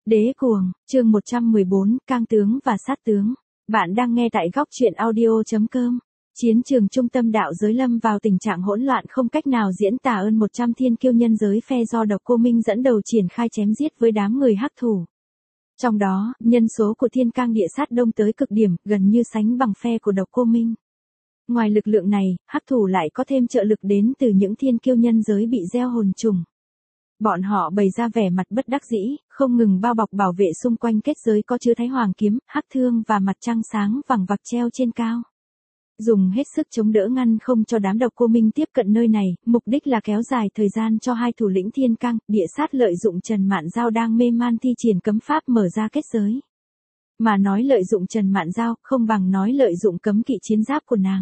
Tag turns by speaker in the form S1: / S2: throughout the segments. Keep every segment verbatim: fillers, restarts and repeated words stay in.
S1: Đế cuồng, chương một trăm mười bốn, cang tướng và sát tướng. Bạn đang nghe tại góc truyện audio chấm com. Chiến trường trung tâm đạo giới lâm vào tình trạng hỗn loạn không cách nào diễn tả ơn một trăm thiên kiêu nhân giới phe do Độc Cô Minh dẫn đầu triển khai chém giết với đám người hắc thủ. Trong đó, nhân số của thiên cang địa sát đông tới cực điểm, gần như sánh bằng phe của Độc Cô Minh. Ngoài lực lượng này, hắc thủ lại có thêm trợ lực đến từ những thiên kiêu nhân giới bị gieo hồn trùng. Bọn họ bày ra vẻ mặt bất đắc dĩ, không ngừng bao bọc bảo vệ xung quanh kết giới có chứa Thái Hoàng kiếm, hắc thương và mặt trăng sáng vằng vặc treo trên cao. Dùng hết sức chống đỡ ngăn không cho đám Độc Cô Minh tiếp cận nơi này, mục đích là kéo dài thời gian cho hai thủ lĩnh thiên cang, địa sát lợi dụng Trần Mạn Giao đang mê man thi triển cấm pháp mở ra kết giới. Mà nói lợi dụng Trần Mạn Giao, không bằng nói lợi dụng cấm kỵ chiến giáp của nàng.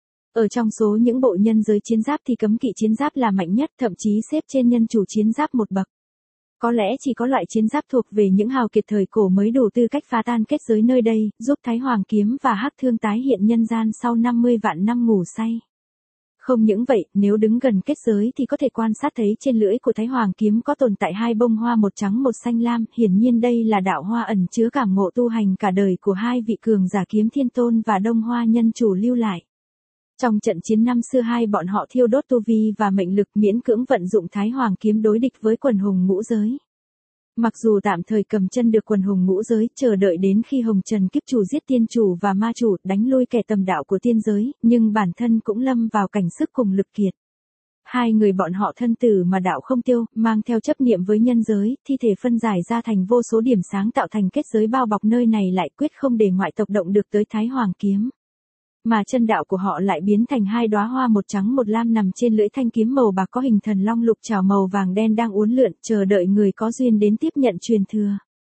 S1: Ở trong số những bộ nhân giới chiến giáp thì cấm kỵ chiến giáp là mạnh nhất, thậm chí xếp trên nhân chủ chiến giáp một bậc. Có lẽ chỉ có loại chiến giáp thuộc về những hào kiệt thời cổ mới đủ tư cách phá tan kết giới nơi đây, giúp Thái Hoàng kiếm và hắc thương tái hiện nhân gian sau năm mươi vạn năm ngủ say. Không những vậy, nếu đứng gần kết giới thì có thể quan sát thấy trên lưỡi của Thái Hoàng kiếm có tồn tại hai bông hoa một trắng một xanh lam, hiển nhiên đây là đạo hoa ẩn chứa cảm ngộ tu hành cả đời của hai vị cường giả Kiếm Thiên Tôn và Đông Hoa nhân chủ lưu lại. Trong trận chiến năm xưa hai bọn họ thiêu đốt tu vi và mệnh lực miễn cưỡng vận dụng Thái Hoàng kiếm đối địch với quần hùng ngũ giới. Mặc dù tạm thời cầm chân được quần hùng ngũ giới, chờ đợi đến khi Hồng Trần kiếp chủ giết tiên chủ và ma chủ đánh lui kẻ tầm đạo của tiên giới, nhưng bản thân cũng lâm vào cảnh sức cùng lực kiệt. Hai người bọn họ thân tử mà đạo không tiêu, mang theo chấp niệm với nhân giới, thi thể phân giải ra thành vô số điểm sáng tạo thành kết giới bao bọc nơi này lại quyết không để ngoại tộc động được tới Thái Hoàng kiếm. Mà chân đạo của họ lại biến thành hai đóa hoa một trắng một lam nằm trên lưỡi thanh kiếm màu bạc có hình thần long lục trảo màu vàng đen đang uốn lượn, chờ đợi người có duyên đến tiếp nhận truyền thừa.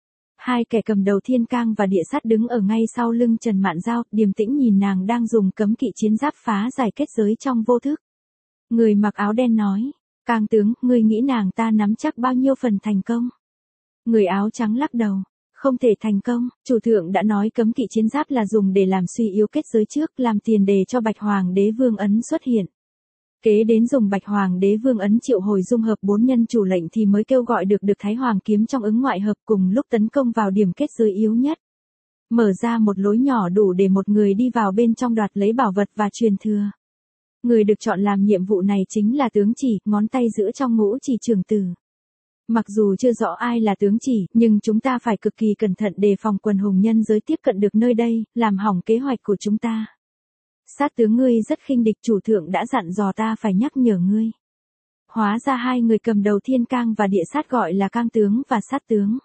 S1: Hai kẻ cầm đầu thiên cang và địa sát đứng ở ngay sau lưng Trần Mạn Giao, điềm tĩnh nhìn nàng đang dùng cấm kỵ chiến giáp phá giải kết giới trong vô thức. Người mặc áo đen nói, Cang tướng, ngươi nghĩ nàng ta nắm chắc bao nhiêu phần thành công? Người áo trắng lắc đầu. Không thể thành công, chủ thượng đã nói cấm kỵ chiến giáp là dùng để làm suy yếu kết giới trước, làm tiền đề cho Bạch Hoàng đế vương ấn xuất hiện. Kế đến dùng Bạch Hoàng đế vương ấn triệu hồi dung hợp bốn nhân chủ lệnh thì mới kêu gọi được được Thái Hoàng kiếm trong ứng ngoại hợp cùng lúc tấn công vào điểm kết giới yếu nhất. Mở ra một lối nhỏ đủ để một người đi vào bên trong đoạt lấy bảo vật và truyền thừa. Người được chọn làm nhiệm vụ này chính là tướng chỉ, ngón tay giữa trong ngũ chỉ trưởng tử. Mặc dù chưa rõ ai là tướng chỉ, nhưng chúng ta phải cực kỳ cẩn thận đề phòng quần hùng nhân giới tiếp cận được nơi đây, làm hỏng kế hoạch của chúng ta. Sát tướng ngươi rất khinh địch, chủ thượng đã dặn dò ta phải nhắc nhở ngươi. Hóa ra hai người cầm đầu thiên cang và địa sát gọi là cang tướng và sát tướng.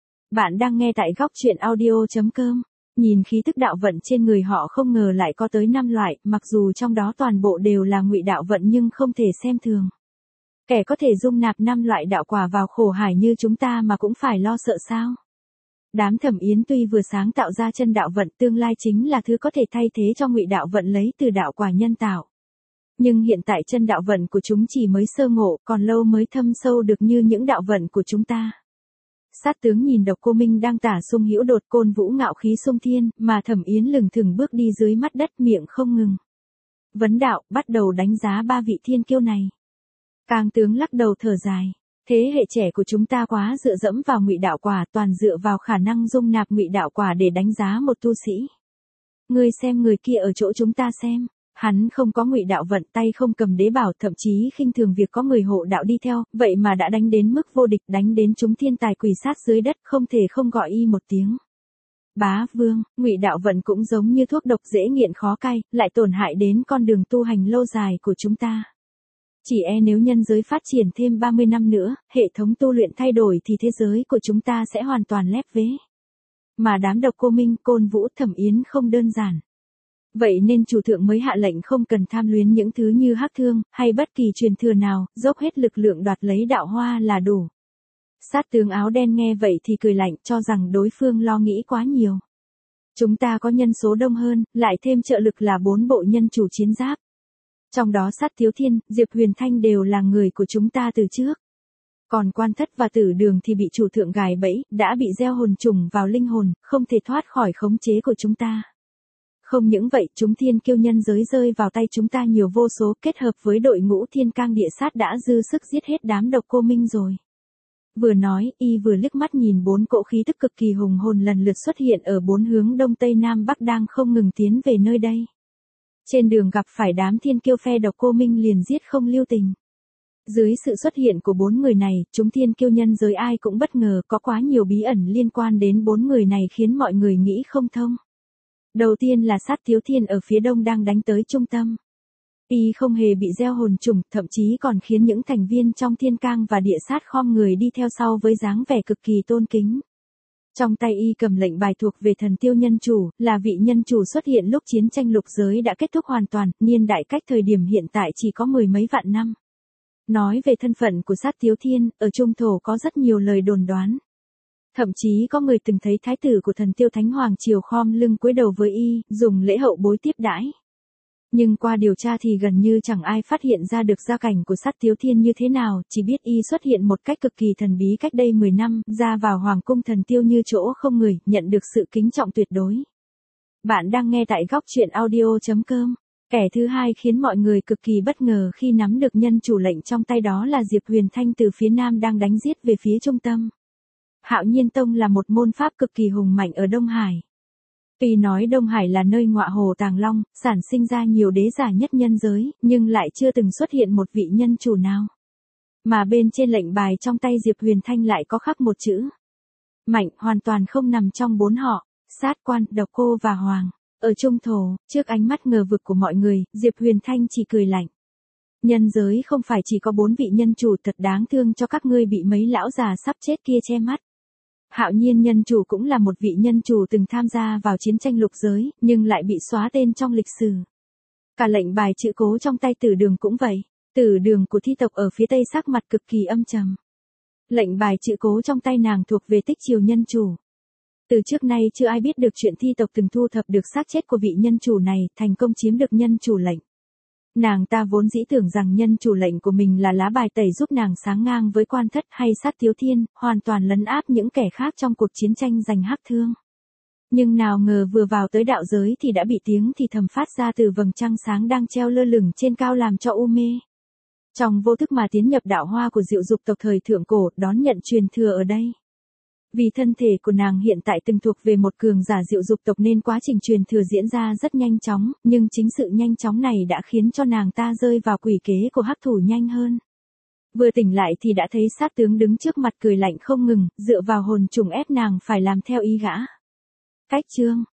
S1: Bạn đang nghe tại góc truyện audio chấm com. Nhìn khí tức đạo vận trên người họ không ngờ lại có tới năm loại, mặc dù trong đó toàn bộ đều là ngụy đạo vận nhưng không thể xem thường. Kẻ có thể dung nạp năm loại đạo quả vào khổ hải như chúng ta mà cũng phải lo sợ sao? Đám Thẩm Yến tuy vừa sáng tạo ra chân đạo vận, tương lai chính là thứ có thể thay thế cho ngụy đạo vận lấy từ đạo quả nhân tạo. Nhưng hiện tại chân đạo vận của chúng chỉ mới sơ ngộ, còn lâu mới thâm sâu được như những đạo vận của chúng ta. Sát tướng nhìn Độc Cô Minh đang tả sung hữu đột, Côn Vũ ngạo khí sung thiên, mà Thẩm Yến lừng thừng bước đi dưới mắt đất miệng không ngừng. Vấn đạo, bắt đầu đánh giá ba vị thiên kiêu này. Cang tướng lắc đầu thở dài, thế hệ trẻ của chúng ta quá dựa dẫm vào ngụy đạo quả, toàn dựa vào khả năng dung nạp ngụy đạo quả để đánh giá một tu sĩ. Ngươi xem người kia ở chỗ chúng ta xem, hắn không có ngụy đạo vận, tay không cầm đế bảo, thậm chí khinh thường việc có người hộ đạo đi theo, vậy mà đã đánh đến mức vô địch, đánh đến chúng thiên tài quỳ sát dưới đất, không thể không gọi y một tiếng. Bá vương, ngụy đạo vận cũng giống như thuốc độc dễ nghiện khó cai, lại tổn hại đến con đường tu hành lâu dài của chúng ta. Chỉ e nếu nhân giới phát triển thêm ba mươi năm nữa, hệ thống tu luyện thay đổi thì thế giới của chúng ta sẽ hoàn toàn lép vế. Mà đám Độc Cô Minh, Côn Vũ, Thẩm Yến không đơn giản. Vậy nên chủ thượng mới hạ lệnh không cần tham luyến những thứ như hắc thương, hay bất kỳ truyền thừa nào, dốc hết lực lượng đoạt lấy đạo hoa là đủ. Sát tướng áo đen nghe vậy thì cười lạnh, cho rằng đối phương lo nghĩ quá nhiều. Chúng ta có nhân số đông hơn, lại thêm trợ lực là bốn bộ nhân chủ chiến giáp. Trong đó Sát Thiếu Thiên, Diệp Huyền Thanh đều là người của chúng ta từ trước. Còn Quan Thất và Tử Đường thì bị chủ thượng gài bẫy, đã bị gieo hồn trùng vào linh hồn, không thể thoát khỏi khống chế của chúng ta. Không những vậy, chúng thiên kiêu nhân giới rơi vào tay chúng ta nhiều vô số, kết hợp với đội ngũ thiên cang địa sát đã dư sức giết hết đám Độc Cô Minh rồi. Vừa nói, y vừa liếc mắt nhìn bốn cỗ khí tức cực kỳ hùng hồn lần lượt xuất hiện ở bốn hướng đông tây nam bắc đang không ngừng tiến về nơi đây. Trên đường gặp phải đám thiên kiêu phe độc cô Minh liền giết không lưu tình. Dưới sự xuất hiện của bốn người này, chúng thiên kiêu nhân giới ai cũng bất ngờ có quá nhiều bí ẩn liên quan đến bốn người này khiến mọi người nghĩ không thông. Đầu tiên là Sát Tiếu Thiên ở phía đông đang đánh tới trung tâm. Y không hề bị gieo hồn trùng, thậm chí còn khiến những thành viên trong thiên cang và địa sát khom người đi theo sau với dáng vẻ cực kỳ tôn kính. Trong tay y cầm lệnh bài thuộc về thần tiêu nhân chủ, là vị nhân chủ xuất hiện lúc chiến tranh lục giới đã kết thúc hoàn toàn, niên đại cách thời điểm hiện tại chỉ có mười mấy vạn năm. Nói về thân phận của Sát Tiếu Thiên, ở Trung Thổ có rất nhiều lời đồn đoán. Thậm chí có người từng thấy thái tử của thần tiêu Thánh Hoàng Triều khom lưng cúi đầu với y, dùng lễ hậu bối tiếp đãi. Nhưng qua điều tra thì gần như chẳng ai phát hiện ra được gia cảnh của Sát Tiếu Thiên như thế nào, chỉ biết y xuất hiện một cách cực kỳ thần bí cách đây mười năm, ra vào Hoàng cung thần tiêu như chỗ không người, nhận được sự kính trọng tuyệt đối. Bạn đang nghe tại góc truyện audio chấm com. Kẻ thứ hai khiến mọi người cực kỳ bất ngờ khi nắm được nhân chủ lệnh trong tay đó là Diệp Huyền Thanh từ phía nam đang đánh giết về phía trung tâm. Hạo Nhiên Tông là một môn pháp cực kỳ hùng mạnh ở Đông Hải. Tuy nói Đông Hải là nơi ngọa hồ tàng long, sản sinh ra nhiều đế giả nhất nhân giới, nhưng lại chưa từng xuất hiện một vị nhân chủ nào. Mà bên trên lệnh bài trong tay Diệp Huyền Thanh lại có khắc một chữ. Mạnh hoàn toàn không nằm trong bốn họ, Sát, Quan, Độc Cô và Hoàng. Ở Trung Thổ, trước ánh mắt ngờ vực của mọi người, Diệp Huyền Thanh chỉ cười lạnh. Nhân giới không phải chỉ có bốn vị nhân chủ, thật đáng thương cho các ngươi bị mấy lão già sắp chết kia che mắt. Hạo Nhiên nhân chủ cũng là một vị nhân chủ từng tham gia vào chiến tranh lục giới, nhưng lại bị xóa tên trong lịch sử. Cả lệnh bài chữ cố trong tay Tử Đường cũng vậy. Tử Đường của thi tộc ở phía tây sắc mặt cực kỳ âm trầm. Lệnh bài chữ cố trong tay nàng thuộc về Tích Triều nhân chủ. Từ trước nay chưa ai biết được chuyện thi tộc từng thu thập được xác chết của vị nhân chủ này, thành công chiếm được nhân chủ lệnh. Nàng ta vốn dĩ tưởng rằng nhân chủ lệnh của mình là lá bài tẩy giúp nàng sáng ngang với Quan Thất hay Sát Tiếu Thiên, hoàn toàn lấn áp những kẻ khác trong cuộc chiến tranh giành hắc thương. Nhưng nào ngờ vừa vào tới đạo giới thì đã bị tiếng thì thầm phát ra từ vầng trăng sáng đang treo lơ lửng trên cao làm cho u mê. Trong vô thức mà tiến nhập đạo hoa của Diệu Dục tộc thời thượng cổ, đón nhận truyền thừa ở đây. Vì thân thể của nàng hiện tại từng thuộc về một cường giả Diệu Dục tộc nên quá trình truyền thừa diễn ra rất nhanh chóng, nhưng chính sự nhanh chóng này đã khiến cho nàng ta rơi vào quỷ kế của hắc thủ nhanh hơn. Vừa tỉnh lại thì đã thấy Sát tướng đứng trước mặt cười lạnh không ngừng, dựa vào hồn trùng ép nàng phải làm theo ý gã. Cách chương,